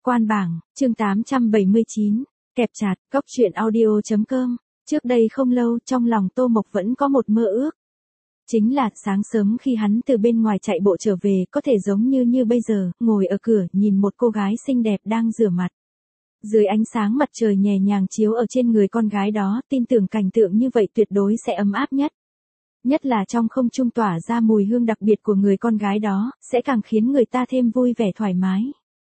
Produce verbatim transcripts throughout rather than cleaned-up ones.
Quan bảng, chương tám trăm bảy mươi chín, kẹp chặt, cóc truyện audio chấm com. Trước đây không lâu trong lòng Tô Mộc vẫn có một mơ ước. Chính là sáng sớm khi hắn từ bên ngoài chạy bộ trở về có thể giống như như bây giờ, ngồi ở cửa nhìn một cô gái xinh đẹp đang rửa mặt. Dưới ánh sáng mặt trời nhẹ nhàng chiếu ở trên người con gái đó, tin tưởng cảnh tượng như vậy tuyệt đối sẽ ấm áp nhất. Nhất là trong không trung tỏa ra mùi hương đặc biệt của người con gái đó, sẽ càng khiến người ta thêm vui vẻ thoải mái.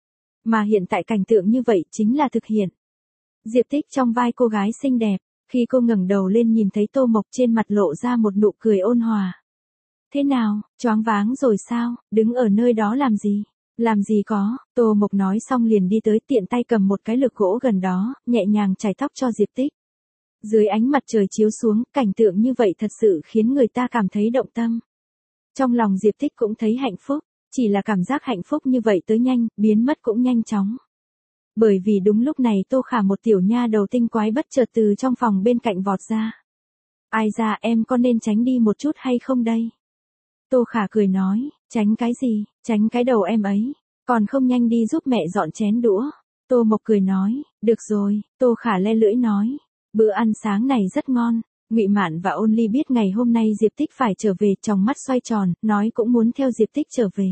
Mà hiện tại cảnh tượng như vậy chính là thực hiện. Diệp Tích trong vai cô gái xinh đẹp, khi cô ngẩng đầu lên nhìn thấy Tô Mộc trên mặt lộ ra một nụ cười ôn hòa. Thế nào, choáng váng rồi sao, đứng ở nơi đó làm gì? Làm gì có, Tô Mộc nói xong liền đi tới tiện tay cầm một cái lược gỗ gần đó, nhẹ nhàng chải tóc cho Diệp Tích. Dưới ánh mặt trời chiếu xuống, cảnh tượng như vậy thật sự khiến người ta cảm thấy động tâm. Trong lòng Diệp Tích cũng thấy hạnh phúc, chỉ là cảm giác hạnh phúc như vậy tới nhanh, biến mất cũng nhanh chóng. Bởi vì đúng lúc này Tô Khả một tiểu nha đầu tinh quái bất chợt từ trong phòng bên cạnh vọt ra. Ai ra em có nên tránh đi một chút hay không đây? Tô Khả cười nói, tránh cái gì, tránh cái đầu em ấy, còn không nhanh đi giúp mẹ dọn chén đũa. Tô Mộc cười nói, được rồi, Tô Khả le lưỡi nói, bữa ăn sáng này rất ngon. Ngụy Mạn và Ôn Ly biết ngày hôm nay Diệp Tích phải trở về, trong mắt xoay tròn, nói cũng muốn theo Diệp Tích trở về.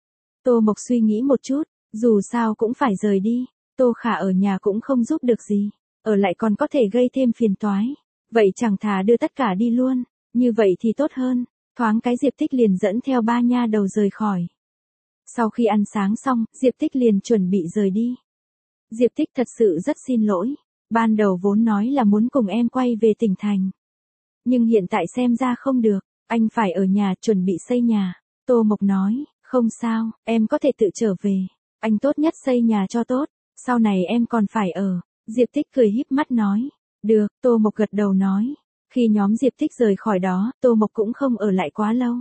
Tô Mộc suy nghĩ một chút, dù sao cũng phải rời đi, Tô Khả ở nhà cũng không giúp được gì, ở lại còn có thể gây thêm phiền toái, vậy chẳng thà đưa tất cả đi luôn, như vậy thì tốt hơn. Thoáng cái Diệp Tích liền dẫn theo ba nha đầu rời khỏi. Sau khi ăn sáng xong, Diệp Tích liền chuẩn bị rời đi. Diệp Tích thật sự rất xin lỗi, ban đầu vốn nói là muốn cùng em quay về tỉnh thành. Nhưng hiện tại xem ra không được, anh phải ở nhà chuẩn bị xây nhà. Tô Mộc nói, không sao, em có thể tự trở về, anh tốt nhất xây nhà cho tốt, sau này em còn phải ở. Diệp Tích cười híp mắt nói, được, Tô Mộc gật đầu nói. Khi nhóm Diệp Tích rời khỏi đó, Tô Mộc cũng không ở lại quá lâu.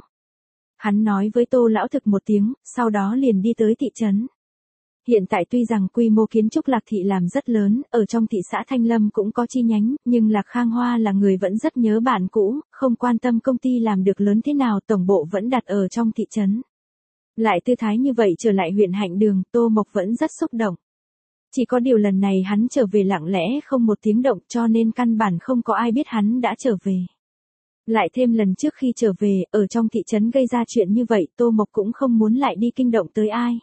Hắn nói với Tô Lão Thực một tiếng, sau đó liền đi tới thị trấn. Hiện tại tuy rằng quy mô kiến trúc Lạc Thị làm rất lớn, ở trong thị xã Thanh Lâm cũng có chi nhánh, nhưng Lạc Khang Hoa là người vẫn rất nhớ bạn cũ, không quan tâm công ty làm được lớn thế nào, tổng bộ vẫn đặt ở trong thị trấn. Lại tư thái như vậy trở lại huyện Hạnh Đường, Tô Mộc vẫn rất xúc động. Chỉ có điều lần này hắn trở về lặng lẽ không một tiếng động, cho nên căn bản không có ai biết hắn đã trở về. Lại thêm lần trước khi trở về, ở trong thị trấn gây ra chuyện như vậy, Tô Mộc cũng không muốn lại đi kinh động tới ai.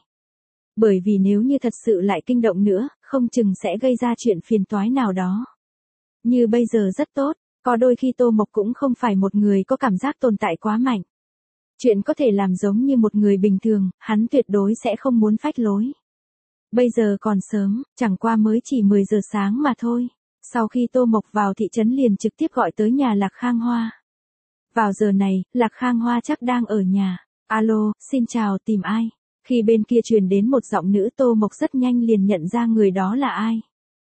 Bởi vì nếu như thật sự lại kinh động nữa, không chừng sẽ gây ra chuyện phiền toái nào đó. Như bây giờ rất tốt, có đôi khi Tô Mộc cũng không phải một người có cảm giác tồn tại quá mạnh. Chuyện có thể làm giống như một người bình thường, hắn tuyệt đối sẽ không muốn phách lối. Bây giờ còn sớm, chẳng qua mới chỉ mười giờ sáng mà thôi. Sau khi Tô Mộc vào thị trấn liền trực tiếp gọi tới nhà Lạc Khang Hoa. Vào giờ này, Lạc Khang Hoa chắc đang ở nhà. Alo, xin chào, tìm ai? Khi bên kia truyền đến một giọng nữ, Tô Mộc rất nhanh liền nhận ra người đó là ai.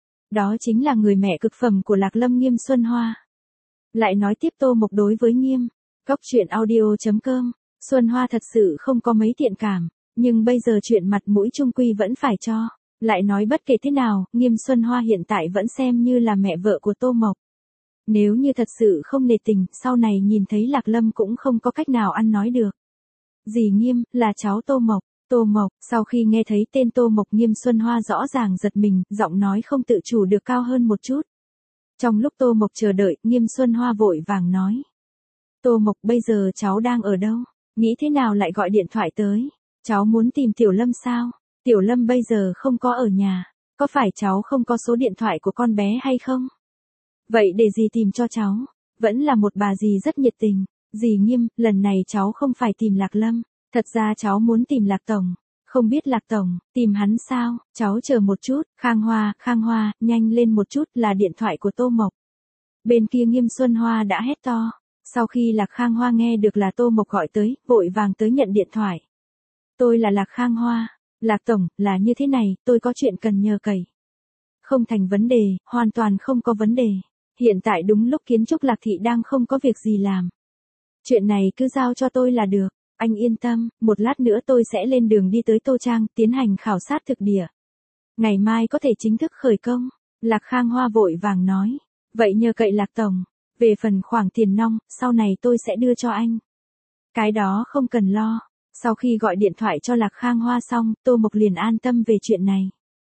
Đó chính là người mẹ cực phẩm của Lạc Lâm, Nghiêm Xuân Hoa. Lại nói tiếp Tô Mộc đối với Nghiêm, cóc truyện audio chấm com, Xuân Hoa thật sự không có mấy thiện cảm. Nhưng bây giờ chuyện mặt mũi chung quy vẫn phải cho. Lại nói bất kể thế nào, Nghiêm Xuân Hoa hiện tại vẫn xem như là mẹ vợ của Tô Mộc. Nếu như thật sự không nể tình, sau này nhìn thấy Lạc Lâm cũng không có cách nào ăn nói được. Dì Nghiêm, là cháu Tô Mộc. Tô Mộc, sau khi nghe thấy tên Tô Mộc, Nghiêm Xuân Hoa rõ ràng giật mình, giọng nói không tự chủ được cao hơn một chút. Trong lúc Tô Mộc chờ đợi, Nghiêm Xuân Hoa vội vàng nói. Tô Mộc, bây giờ cháu đang ở đâu? Nghĩ thế nào lại gọi điện thoại tới? Cháu muốn tìm Tiểu Lâm sao? Tiểu Lâm bây giờ không có ở nhà. Có phải cháu không có số điện thoại của con bé hay không? Vậy để dì tìm cho cháu. Vẫn là một bà dì rất nhiệt tình. Dì Nghiêm, lần này cháu không phải tìm Lạc Lâm. Thật ra cháu muốn tìm Lạc Tổng. Không biết Lạc Tổng, tìm hắn sao? Cháu chờ một chút. Khang Hoa, Khang Hoa, nhanh lên một chút, là điện thoại của Tô Mộc. Bên kia Nghiêm Xuân Hoa đã hét to. Sau khi Lạc Khang Hoa nghe được là Tô Mộc gọi tới, vội vàng tới nhận điện thoại. Tôi là Lạc Khang Hoa. Lạc Tổng, là như thế này, tôi có chuyện cần nhờ cậy. Không thành vấn đề, hoàn toàn không có vấn đề. Hiện tại đúng lúc kiến trúc Lạc Thị đang không có việc gì làm. Chuyện này cứ giao cho tôi là được. Anh yên tâm, một lát nữa tôi sẽ lên đường đi tới Tô Trang, tiến hành khảo sát thực địa. Ngày mai có thể chính thức khởi công. Lạc Khang Hoa vội vàng nói. Vậy nhờ cậy Lạc Tổng. Về phần khoản tiền nong, sau này tôi sẽ đưa cho anh. Cái đó không cần lo. Sau khi gọi điện thoại cho Lạc Khang Hoa xong, Tô Mộc liền an tâm về chuyện này.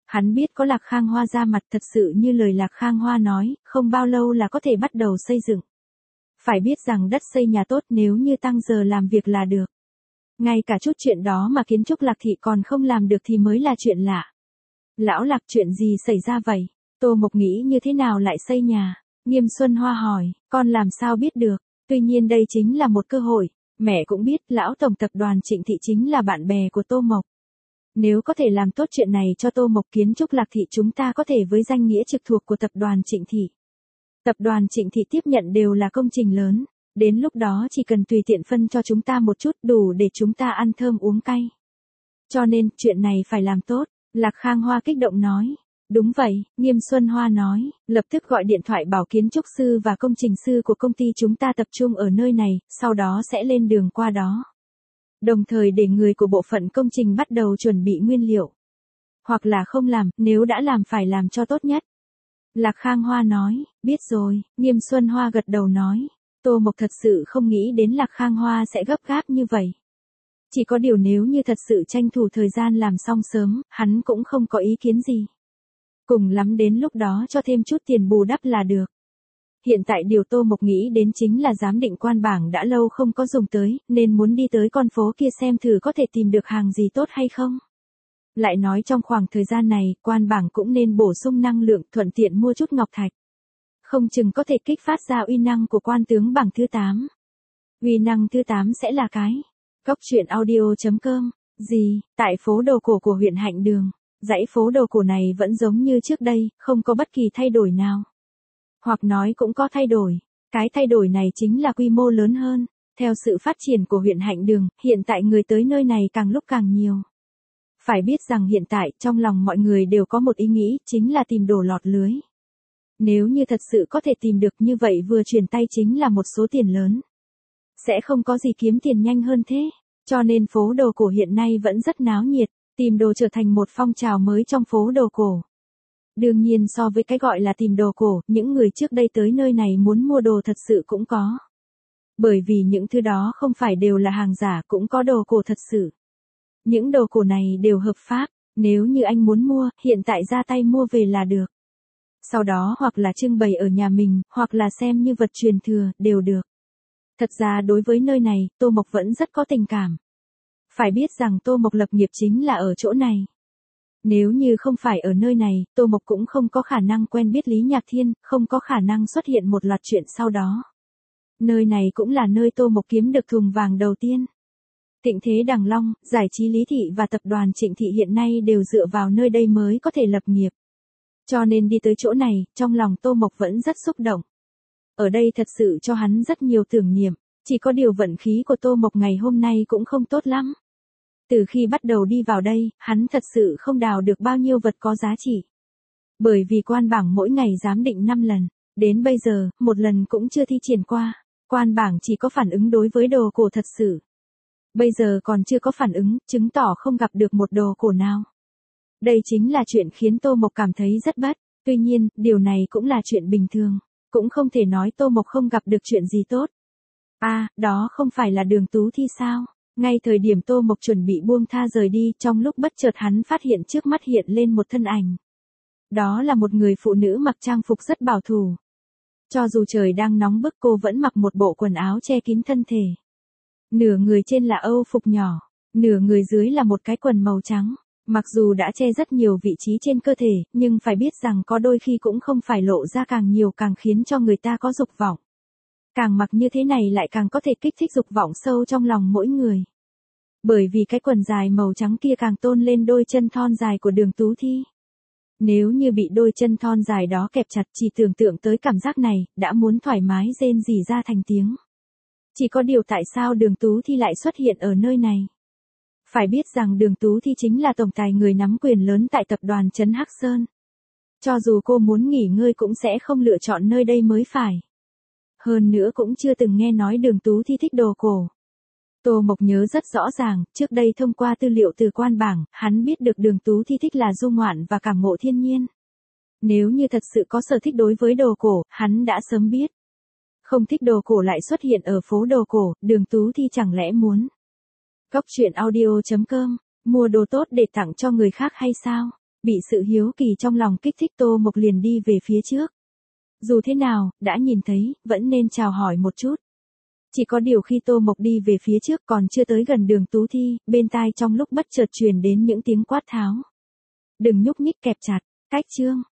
Hắn biết có Lạc Khang Hoa ra mặt, thật sự như lời Lạc Khang Hoa nói, không bao lâu là có thể bắt đầu xây dựng. Phải biết rằng đất xây nhà tốt nếu như tăng giờ làm việc là được. Ngay cả chút chuyện đó mà kiến trúc Lạc thị còn không làm được thì mới là chuyện lạ. Lão Lạc, chuyện gì xảy ra vậy? Tô Mộc nghĩ như thế nào lại xây nhà? Nghiêm Xuân Hoa hỏi, con làm sao biết được? Tuy nhiên đây chính là một cơ hội. Mẹ cũng biết lão tổng tập đoàn Trịnh Thị chính là bạn bè của Tô Mộc. Nếu có thể làm tốt chuyện này cho Tô Mộc, kiến trúc Lạc thị chúng ta có thể với danh nghĩa trực thuộc của tập đoàn Trịnh Thị. Tập đoàn Trịnh Thị tiếp nhận đều là công trình lớn, đến lúc đó chỉ cần tùy tiện phân cho chúng ta một chút đủ để chúng ta ăn thơm uống cay. Cho nên, chuyện này phải làm tốt, Lạc Khang Hoa kích động nói. Đúng vậy, Nghiêm Xuân Hoa nói, lập tức gọi điện thoại bảo kiến trúc sư và công trình sư của công ty chúng ta tập trung ở nơi này, sau đó sẽ lên đường qua đó. Đồng thời để người của bộ phận công trình bắt đầu chuẩn bị nguyên liệu. Hoặc là không làm, nếu đã làm phải làm cho tốt nhất. Lạc Khang Hoa nói, biết rồi, Nghiêm Xuân Hoa gật đầu nói. Tô Mộc thật sự không nghĩ đến Lạc Khang Hoa sẽ gấp gáp như vậy. Chỉ có điều nếu như thật sự tranh thủ thời gian làm xong sớm, hắn cũng không có ý kiến gì. Cùng lắm đến lúc đó cho thêm chút tiền bù đắp là được. Hiện tại điều Tô Mộc nghĩ đến chính là giám định quan bảng đã lâu không có dùng tới, nên muốn đi tới con phố kia xem thử có thể tìm được hàng gì tốt hay không. Lại nói trong khoảng thời gian này, quan bảng cũng nên bổ sung năng lượng, thuận tiện mua chút ngọc thạch. Không chừng có thể kích phát ra uy năng của quan tướng bảng thứ tám. Uy năng thứ tám sẽ là cái. Cốc truyện audio chấm com. Gì, tại phố đồ cổ của huyện Hạnh Đường. Dãy phố đồ cổ này vẫn giống như trước đây, không có bất kỳ thay đổi nào. Hoặc nói cũng có thay đổi. Cái thay đổi này chính là quy mô lớn hơn. Theo sự phát triển của huyện Hạnh Đường, hiện tại người tới nơi này càng lúc càng nhiều. Phải biết rằng hiện tại trong lòng mọi người đều có một ý nghĩ, chính là tìm đồ lọt lưới. Nếu như thật sự có thể tìm được như vậy vừa chuyển tay chính là một số tiền lớn. Sẽ không có gì kiếm tiền nhanh hơn thế. Cho nên phố đồ cổ hiện nay vẫn rất náo nhiệt, tìm đồ trở thành một phong trào mới trong phố đồ cổ. Đương nhiên so với cái gọi là tìm đồ cổ, những người trước đây tới nơi này muốn mua đồ thật sự cũng có. Bởi vì những thứ đó không phải đều là hàng giả, cũng có đồ cổ thật sự. Những đồ cổ này đều hợp pháp, nếu như anh muốn mua, hiện tại ra tay mua về là được. Sau đó hoặc là trưng bày ở nhà mình, hoặc là xem như vật truyền thừa, đều được. Thật ra đối với nơi này, Tô Mộc vẫn rất có tình cảm. Phải biết rằng Tô Mộc lập nghiệp chính là ở chỗ này. Nếu như không phải ở nơi này, Tô Mộc cũng không có khả năng quen biết Lý Nhạc Thiên, không có khả năng xuất hiện một loạt chuyện sau đó. Nơi này cũng là nơi Tô Mộc kiếm được thùng vàng đầu tiên. Thịnh thế Đằng Long, giải trí Lý Thị và tập đoàn Trịnh Thị hiện nay đều dựa vào nơi đây mới có thể lập nghiệp. Cho nên đi tới chỗ này, trong lòng Tô Mộc vẫn rất xúc động. Ở đây thật sự cho hắn rất nhiều tưởng niệm, chỉ có điều vận khí của Tô Mộc ngày hôm nay cũng không tốt lắm. Từ khi bắt đầu đi vào đây, hắn thật sự không đào được bao nhiêu vật có giá trị. Bởi vì quan bảng mỗi ngày giám định năm lần, đến bây giờ, một lần cũng chưa thi triển qua. Quan bảng chỉ có phản ứng đối với đồ cổ thật sự. Bây giờ còn chưa có phản ứng, chứng tỏ không gặp được một đồ cổ nào. Đây chính là chuyện khiến Tô Mộc cảm thấy rất bất. Tuy nhiên, điều này cũng là chuyện bình thường. Cũng không thể nói Tô Mộc không gặp được chuyện gì tốt. À, đó không phải là Đường Tú Thi sao? Ngay thời điểm Tô Mộc chuẩn bị buông tha rời đi, trong lúc bất chợt hắn phát hiện trước mắt hiện lên một thân ảnh. Đó là một người phụ nữ mặc trang phục rất bảo thủ. Cho dù trời đang nóng bức cô vẫn mặc một bộ quần áo che kín thân thể. Nửa người trên là âu phục nhỏ, nửa người dưới là một cái quần màu trắng. Mặc dù đã che rất nhiều vị trí trên cơ thể, nhưng phải biết rằng có đôi khi cũng không phải lộ ra càng nhiều càng khiến cho người ta có dục vọng. Càng mặc như thế này lại càng có thể kích thích dục vọng sâu trong lòng mỗi người. Bởi vì cái quần dài màu trắng kia càng tôn lên đôi chân thon dài của Đường Tú Thi. Nếu như bị đôi chân thon dài đó kẹp chặt, chỉ tưởng tượng tới cảm giác này, đã muốn thoải mái rên rỉ ra thành tiếng. Chỉ có điều tại sao Đường Tú Thi lại xuất hiện ở nơi này? Phải biết rằng Đường Tú Thi chính là tổng tài người nắm quyền lớn tại tập đoàn Trấn Hắc Sơn. Cho dù cô muốn nghỉ ngơi cũng sẽ không lựa chọn nơi đây mới phải. Hơn nữa cũng chưa từng nghe nói Đường Tú Thi thích đồ cổ. Tô Mộc nhớ rất rõ ràng, trước đây thông qua tư liệu từ quan bảng, hắn biết được Đường Tú Thi thích là du ngoạn và cảm ngộ thiên nhiên. Nếu như thật sự có sở thích đối với đồ cổ, hắn đã sớm biết. Không thích đồ cổ lại xuất hiện ở phố đồ cổ, Đường Tú Thi chẳng lẽ muốn. Cốc truyện audio chấm com, mua đồ tốt để tặng cho người khác hay sao? Bị sự hiếu kỳ trong lòng kích thích Tô Mộc liền đi về phía trước. Dù thế nào, đã nhìn thấy, vẫn nên chào hỏi một chút. Chỉ có điều khi Tô Mộc đi về phía trước còn chưa tới gần đường Tú Thi, bên tai trong lúc bất chợt truyền đến những tiếng quát tháo. Đừng nhúc nhích, kẹp chặt, cách chương.